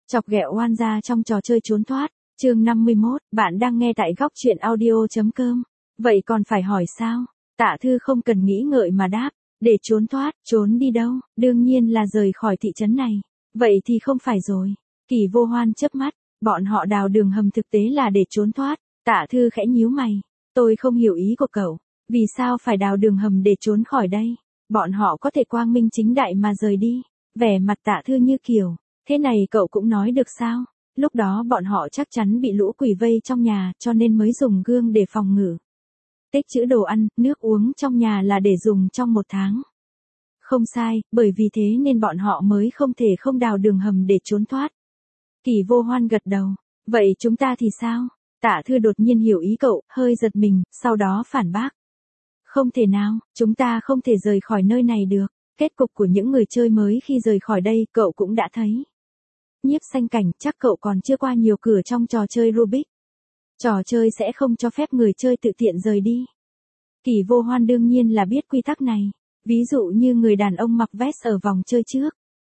Chọc ghẹo oan gia trong trò chơi trốn thoát, chương 51, bạn đang nghe tại góc truyện audio.com. Vậy còn phải hỏi sao? Tạ Thư không cần nghĩ ngợi mà đáp, để trốn thoát, trốn đi đâu, đương nhiên là rời khỏi thị trấn này. Vậy thì không phải rồi. Kỳ Vô Hoan chớp mắt, bọn họ đào đường hầm thực tế là để trốn thoát. Tạ Thư khẽ nhíu mày, tôi không hiểu ý của cậu, vì sao phải đào đường hầm để trốn khỏi đây? Bọn họ có thể quang minh chính đại mà rời đi. Vẻ mặt Tạ Thư như kiểu, thế này cậu cũng nói được sao? Lúc đó bọn họ chắc chắn bị lũ quỷ vây trong nhà cho nên mới dùng gương để phòng ngự. Tích trữ đồ ăn, nước uống trong nhà là để dùng trong 1 tháng. Không sai, bởi vì thế nên bọn họ mới không thể không đào đường hầm để trốn thoát. Kỳ Vô Hoan gật đầu, vậy chúng ta thì sao? Tạ Thư đột nhiên hiểu ý cậu, hơi giật mình, sau đó phản bác. Không thể nào, chúng ta không thể rời khỏi nơi này được. Kết cục của những người chơi mới khi rời khỏi đây cậu cũng đã thấy. Nhiếp Xanh Cảnh, chắc cậu còn chưa qua nhiều cửa trong trò chơi Rubik. Trò chơi sẽ không cho phép người chơi tự tiện rời đi. Kỳ Vô Hoan đương nhiên là biết quy tắc này. Ví dụ như người đàn ông mặc vest ở vòng chơi trước.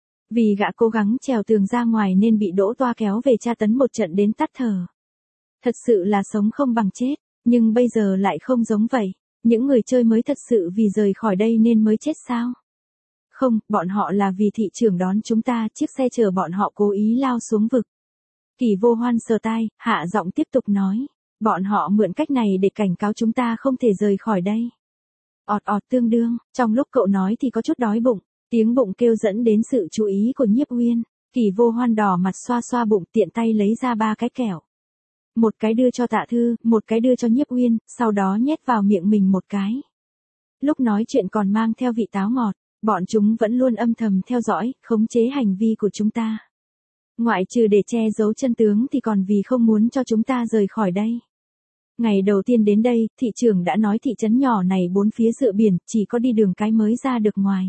Vì gã cố gắng trèo tường ra ngoài nên bị Đỗ Toa kéo về tra tấn một trận đến tắt thở. Thật sự là sống không bằng chết, nhưng bây giờ lại không giống vậy. Những người chơi mới thật sự vì rời khỏi đây nên mới chết sao? Không, bọn họ là vì thị trưởng đón chúng ta, chiếc xe chở bọn họ cố ý lao xuống vực. Kỳ Vô Hoan sờ tai, hạ giọng tiếp tục nói. Bọn họ mượn cách này để cảnh cáo chúng ta không thể rời khỏi đây. Ọt ọt tương đương, trong lúc cậu nói thì có chút đói bụng, tiếng bụng kêu dẫn đến sự chú ý của Nhiếp Uyên. Kỳ Vô Hoan đỏ mặt xoa xoa bụng, tiện tay lấy ra 3 cái kẹo. Một cái đưa cho Tạ Thư, một cái đưa cho Nhiếp Uyên, sau đó nhét vào miệng mình một cái. Lúc nói chuyện còn mang theo vị táo ngọt, bọn chúng vẫn luôn âm thầm theo dõi, khống chế hành vi của chúng ta. Ngoại trừ để che giấu chân tướng thì còn vì không muốn cho chúng ta rời khỏi đây. Ngày đầu tiên đến đây, thị trưởng đã nói thị trấn nhỏ này 4 phía dựa biển, chỉ có đi đường cái mới ra được ngoài.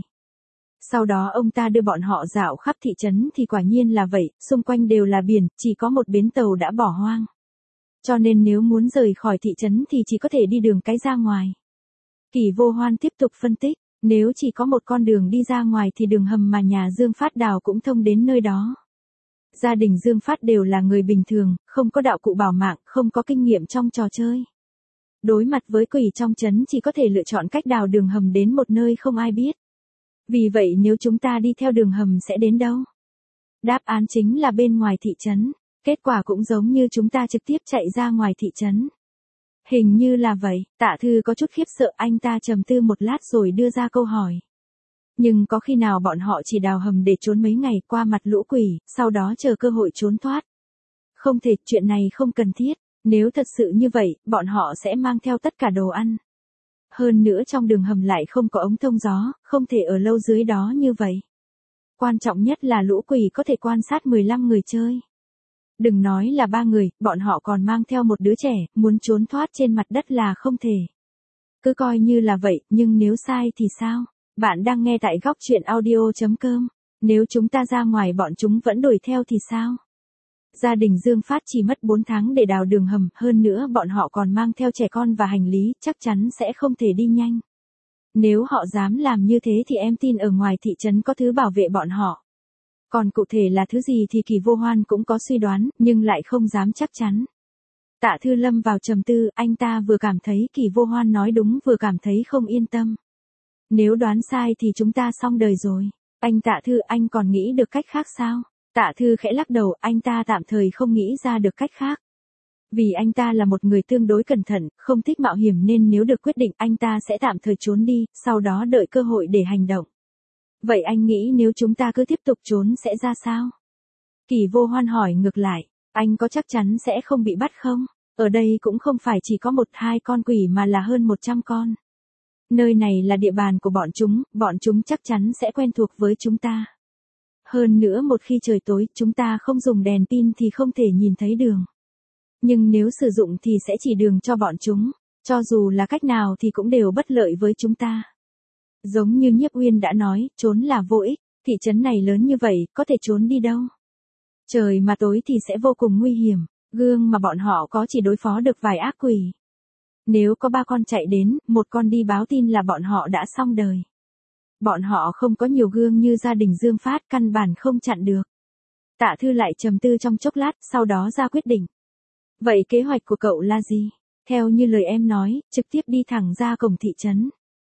Sau đó ông ta đưa bọn họ dạo khắp thị trấn thì quả nhiên là vậy, xung quanh đều là biển, chỉ có một bến tàu đã bỏ hoang. Cho nên nếu muốn rời khỏi thị trấn thì chỉ có thể đi đường cái ra ngoài. Kỳ Vô Hoan tiếp tục phân tích, nếu chỉ có một con đường đi ra ngoài thì đường hầm mà nhà Dương Phát đào cũng thông đến nơi đó. Gia đình Dương Phát đều là người bình thường, không có đạo cụ bảo mạng, không có kinh nghiệm trong trò chơi. Đối mặt với quỷ trong trấn chỉ có thể lựa chọn cách đào đường hầm đến một nơi không ai biết. Vì vậy nếu chúng ta đi theo đường hầm sẽ đến đâu? Đáp án chính là bên ngoài thị trấn. Kết quả cũng giống như chúng ta trực tiếp chạy ra ngoài thị trấn. Hình như là vậy, Tạ Thư có chút khiếp sợ, anh ta trầm tư một lát rồi đưa ra câu hỏi. Nhưng có khi nào bọn họ chỉ đào hầm để trốn mấy ngày qua mặt lũ quỷ, sau đó chờ cơ hội trốn thoát? Không thể, chuyện này không cần thiết, nếu thật sự như vậy, bọn họ sẽ mang theo tất cả đồ ăn. Hơn nữa trong đường hầm lại không có ống thông gió, không thể ở lâu dưới đó như vậy. Quan trọng nhất là lũ quỷ có thể quan sát 15 người chơi. Đừng nói là 3 người, bọn họ còn mang theo một đứa trẻ, muốn trốn thoát trên mặt đất là không thể. Cứ coi như là vậy, nhưng nếu sai thì sao? Bạn đang nghe tại góc truyện audio.com. Nếu chúng ta ra ngoài bọn chúng vẫn đuổi theo thì sao? Gia đình Dương Phát chỉ mất 4 tháng để đào đường hầm, hơn nữa bọn họ còn mang theo trẻ con và hành lý, chắc chắn sẽ không thể đi nhanh. Nếu họ dám làm như thế thì em tin ở ngoài thị trấn có thứ bảo vệ bọn họ. Còn cụ thể là thứ gì thì Kỳ Vô Hoan cũng có suy đoán, nhưng lại không dám chắc chắn. Tạ Thư lâm vào trầm tư, anh ta vừa cảm thấy Kỳ Vô Hoan nói đúng vừa cảm thấy không yên tâm. Nếu đoán sai thì chúng ta xong đời rồi. Anh Tạ Thư, anh còn nghĩ được cách khác sao? Tạ Thư khẽ lắc đầu, anh ta tạm thời không nghĩ ra được cách khác. Vì anh ta là một người tương đối cẩn thận, không thích mạo hiểm nên nếu được quyết định anh ta sẽ tạm thời trốn đi, sau đó đợi cơ hội để hành động. Vậy anh nghĩ nếu chúng ta cứ tiếp tục trốn sẽ ra sao? Kỳ Vô Hoan hỏi ngược lại, anh có chắc chắn sẽ không bị bắt không? Ở đây cũng không phải chỉ có 1-2 con quỷ mà là hơn 100 con. Nơi này là địa bàn của bọn chúng chắc chắn sẽ quen thuộc với chúng ta. Hơn nữa một khi trời tối, chúng ta không dùng đèn pin thì không thể nhìn thấy đường. Nhưng nếu sử dụng thì sẽ chỉ đường cho bọn chúng, cho dù là cách nào thì cũng đều bất lợi với chúng ta. Giống như Nhiếp Uyên đã nói, trốn là vô ích, thị trấn này lớn như vậy, có thể trốn đi đâu? Trời mà tối thì sẽ vô cùng nguy hiểm, gương mà bọn họ có chỉ đối phó được vài ác quỷ. Nếu có 3 con chạy đến, 1 con đi báo tin là bọn họ đã xong đời. Bọn họ không có nhiều gương như gia đình Dương Phát, căn bản không chặn được. Tạ Thư lại trầm tư trong chốc lát, sau đó ra quyết định. Vậy kế hoạch của cậu là gì? Theo như lời em nói, trực tiếp đi thẳng ra cổng thị trấn.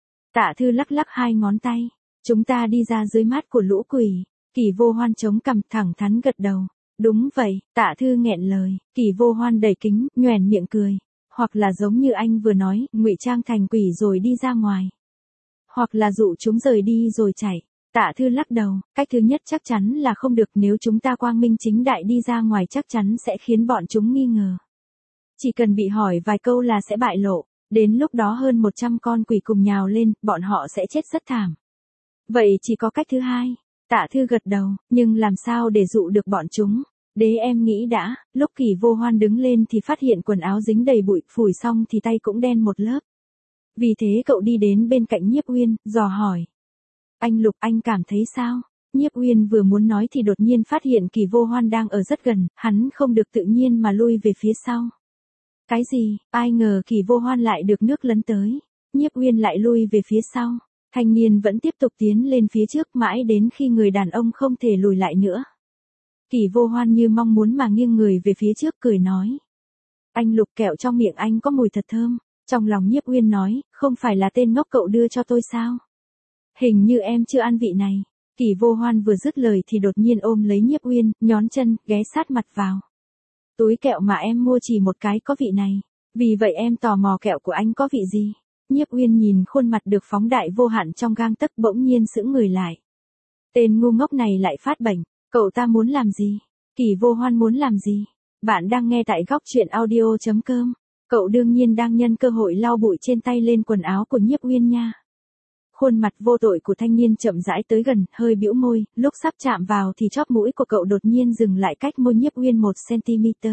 Tạ Thư lắc lắc hai ngón tay. Chúng ta đi ra dưới mát của lũ quỷ. Kỳ Vô Hoan chống cằm thẳng thắn gật đầu. Đúng vậy, Tạ Thư nghẹn lời. Kỳ Vô Hoan đầy kính, nhoẻn miệng cười. Hoặc là giống như anh vừa nói, ngụy trang thành quỷ rồi đi ra ngoài. Hoặc là dụ chúng rời đi rồi chạy. Tạ Thư lắc đầu, cách thứ nhất chắc chắn là không được, nếu chúng ta quang minh chính đại đi ra ngoài chắc chắn sẽ khiến bọn chúng nghi ngờ. Chỉ cần bị hỏi vài câu là sẽ bại lộ, đến lúc đó hơn 100 con quỷ cùng nhào lên, bọn họ sẽ chết rất thảm. Vậy chỉ có cách thứ hai. Tạ Thư gật đầu, nhưng làm sao để dụ được bọn chúng? Để em nghĩ đã. Lúc Kỳ Vô Hoan đứng lên thì phát hiện quần áo dính đầy bụi, phủi xong thì tay cũng đen một lớp. Vì thế cậu đi đến bên cạnh Nhiếp Uyên, dò hỏi. Anh Lục, anh cảm thấy sao? Nhiếp Uyên vừa muốn nói thì đột nhiên phát hiện Kỳ Vô Hoan đang ở rất gần, hắn không được tự nhiên mà lui về phía sau. Cái gì? Ai ngờ Kỳ Vô Hoan lại được nước lấn tới. Nhiếp Uyên lại lui về phía sau. Thanh niên vẫn tiếp tục tiến lên phía trước mãi đến khi người đàn ông không thể lùi lại nữa. Kỳ Vô Hoan như mong muốn mà nghiêng người về phía trước cười nói. Anh Lục, kẹo trong miệng anh có mùi thật thơm. Trong lòng Nhiếp Uyên nói, không phải là tên ngốc cậu đưa cho tôi sao? Hình như em chưa ăn vị này. Kỳ Vô Hoan vừa dứt lời thì đột nhiên ôm lấy Nhiếp Uyên, nhón chân, ghé sát mặt vào. Túi kẹo mà em mua chỉ một cái có vị này. Vì vậy em tò mò kẹo của anh có vị gì? Nhiếp Uyên nhìn khuôn mặt được phóng đại vô hạn trong gang tấc bỗng nhiên sững người lại. Tên ngu ngốc này lại phát bệnh. Cậu ta muốn làm gì? Kỳ Vô Hoan muốn làm gì? Bạn đang nghe tại góc truyện audio.com. Cậu đương nhiên đang nhân cơ hội lau bụi trên tay lên quần áo của Nhiếp Uyên nha. Khuôn mặt vô tội của thanh niên chậm rãi tới gần, hơi bĩu môi, lúc sắp chạm vào thì chóp mũi của cậu đột nhiên dừng lại cách môi Nhiếp Uyên 1 cm.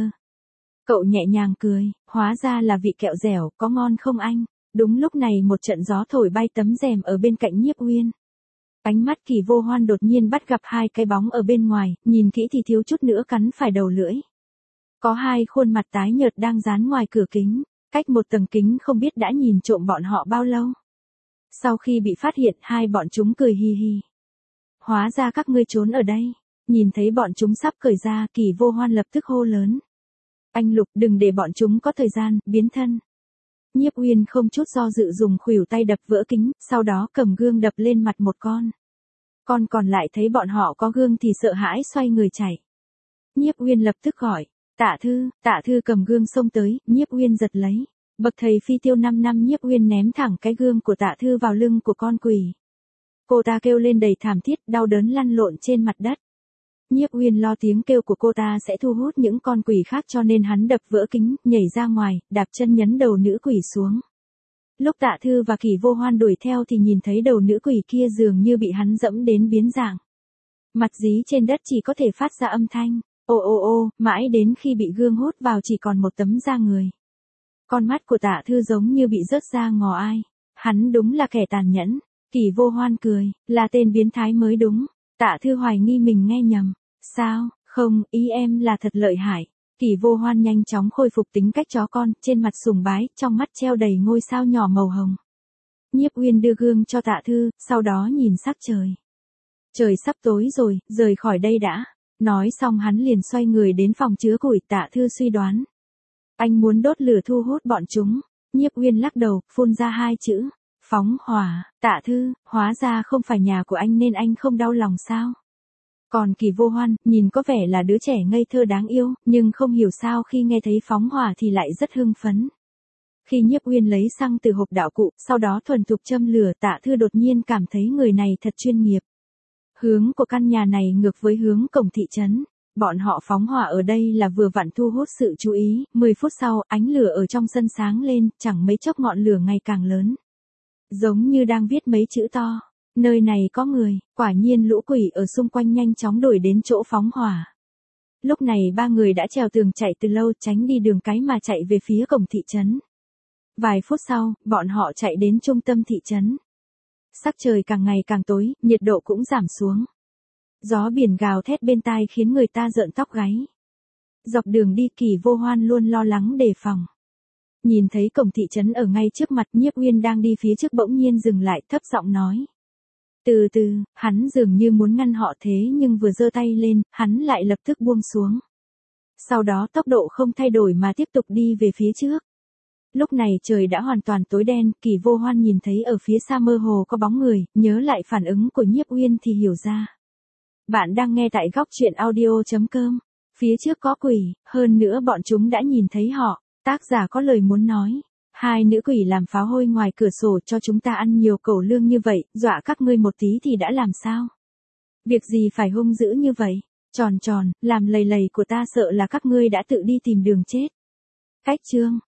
Cậu nhẹ nhàng cười, hóa ra là vị kẹo dẻo, có ngon không anh? Đúng lúc này một trận gió thổi bay tấm rèm ở bên cạnh Nhiếp Uyên. Ánh mắt Kỳ Vô Hoan đột nhiên bắt gặp hai cái bóng ở bên ngoài, nhìn kỹ thì thiếu chút nữa cắn phải đầu lưỡi. Có hai khuôn mặt tái nhợt đang dán ngoài cửa kính, cách một tầng kính không biết đã nhìn trộm bọn họ bao lâu. Sau khi bị phát hiện, hai bọn chúng cười hi hi. Hóa ra các ngươi trốn ở đây. Nhìn thấy bọn chúng sắp cởi ra, Kỳ Vô Hoan lập tức hô lớn. Anh Lục, đừng để bọn chúng có thời gian, biến thân. Nhiếp Uyên không chút do dự dùng khuỷu tay đập vỡ kính, sau đó cầm gương đập lên mặt một con. Con còn lại thấy bọn họ có gương thì sợ hãi xoay người chạy. Nhiếp Uyên lập tức gọi. Tạ Thư cầm gương xông tới, Nhiếp Uyên giật lấy. Bậc thầy phi tiêu 5 năm Nhiếp Uyên ném thẳng cái gương của Tạ Thư vào lưng của con quỷ. Cô ta kêu lên đầy thảm thiết, đau đớn lăn lộn trên mặt đất. Nhiếp Uyên lo tiếng kêu của cô ta sẽ thu hút những con quỷ khác cho nên hắn đập vỡ kính, nhảy ra ngoài, đạp chân nhấn đầu nữ quỷ xuống. Lúc Tạ Thư và Kỳ Vô Hoan đuổi theo thì nhìn thấy đầu nữ quỷ kia dường như bị hắn dẫm đến biến dạng. Mặt dí trên đất chỉ có thể phát ra âm thanh. Ô, mãi đến khi bị gương hút vào chỉ còn một tấm da người. Con mắt của Tạ Thư giống như bị rớt ra ngò ai. Hắn đúng là kẻ tàn nhẫn. Kỳ Vô Hoan cười, là tên biến thái mới đúng. Tạ Thư hoài nghi mình nghe nhầm. Sao, không, ý em là thật lợi hại. Kỳ Vô Hoan nhanh chóng khôi phục tính cách chó con, trên mặt sùng bái, trong mắt treo đầy ngôi sao nhỏ màu hồng. Nhiếp Uyên đưa gương cho Tạ Thư, sau đó nhìn sắc trời. Trời sắp tối rồi, rời khỏi đây đã. Nói xong hắn liền xoay người đến phòng chứa củi. Tạ Thư suy đoán. Anh muốn đốt lửa thu hút bọn chúng. Nhiếp Uyên lắc đầu, phun ra hai chữ. Phóng hỏa. Tạ Thư, hóa ra không phải nhà của anh nên anh không đau lòng sao? Còn Kỳ Vô Hoan, nhìn có vẻ là đứa trẻ ngây thơ đáng yêu, nhưng không hiểu sao khi nghe thấy phóng hỏa thì lại rất hưng phấn. Khi Nhiếp Uyên lấy xăng từ hộp đạo cụ, sau đó thuần thục châm lửa, Tạ Thư đột nhiên cảm thấy người này thật chuyên nghiệp. Hướng của căn nhà này ngược với hướng cổng thị trấn. Bọn họ phóng hỏa ở đây là vừa vặn thu hút sự chú ý. 10 phút sau, ánh lửa ở trong sân sáng lên, chẳng mấy chốc ngọn lửa ngày càng lớn. Giống như đang viết mấy chữ to. Nơi này có người, quả nhiên lũ quỷ ở xung quanh nhanh chóng đuổi đến chỗ phóng hỏa. Lúc này ba người đã trèo tường chạy từ lâu, tránh đi đường cái mà chạy về phía cổng thị trấn. Vài phút sau, bọn họ chạy đến trung tâm thị trấn. Sắc trời càng ngày càng tối, nhiệt độ cũng giảm xuống. Gió biển gào thét bên tai khiến người ta rợn tóc gáy. Dọc đường đi Kỳ Vô Hoan luôn lo lắng đề phòng. Nhìn thấy cổng thị trấn ở ngay trước mặt, Nhiếp Uyên đang đi phía trước bỗng nhiên dừng lại, thấp giọng nói. Từ từ, hắn dường như muốn ngăn họ thế nhưng vừa giơ tay lên, hắn lại lập tức buông xuống. Sau đó tốc độ không thay đổi mà tiếp tục đi về phía trước. Lúc này trời đã hoàn toàn tối đen, Kỳ Vô Hoan nhìn thấy ở phía xa mơ hồ có bóng người, nhớ lại phản ứng của Nhiếp Uyên thì hiểu ra. Bạn đang nghe tại góc truyện audio.com. Phía trước có quỷ, hơn nữa bọn chúng đã nhìn thấy họ. Tác giả có lời muốn nói. Hai nữ quỷ làm pháo hôi ngoài cửa sổ cho chúng ta ăn nhiều cẩu lương như vậy, dọa các ngươi một tí thì đã làm sao? Việc gì phải hung dữ như vậy? Tròn tròn, làm lầy lầy của ta sợ là các ngươi đã tự đi tìm đường chết. Cách chương.